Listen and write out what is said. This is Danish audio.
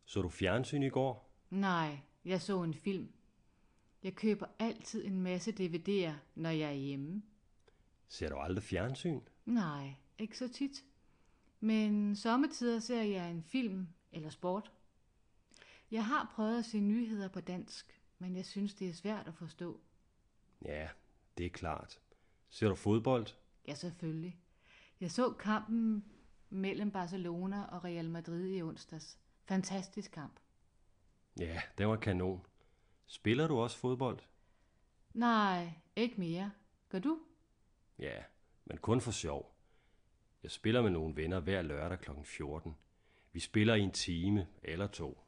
Så du fjernsyn i går? Nej, jeg så en film. Jeg køber altid en masse DVD'er, når jeg er hjemme. Ser du aldrig fjernsyn? Nej, ikke så tit. Men sommetider ser jeg en film eller sport. Jeg har prøvet at se nyheder på dansk, men jeg synes, det er svært at forstå. Ja, det er klart. Ser du fodbold? Ja, selvfølgelig. Jeg så kampen mellem Barcelona og Real Madrid i onsdags. Fantastisk kamp. Ja, det var kanon. Spiller du også fodbold? Nej, ikke mere. Gør du? Ja, men kun for sjov. Jeg spiller med nogle venner hver lørdag kl. 14. Vi spiller i en time eller to.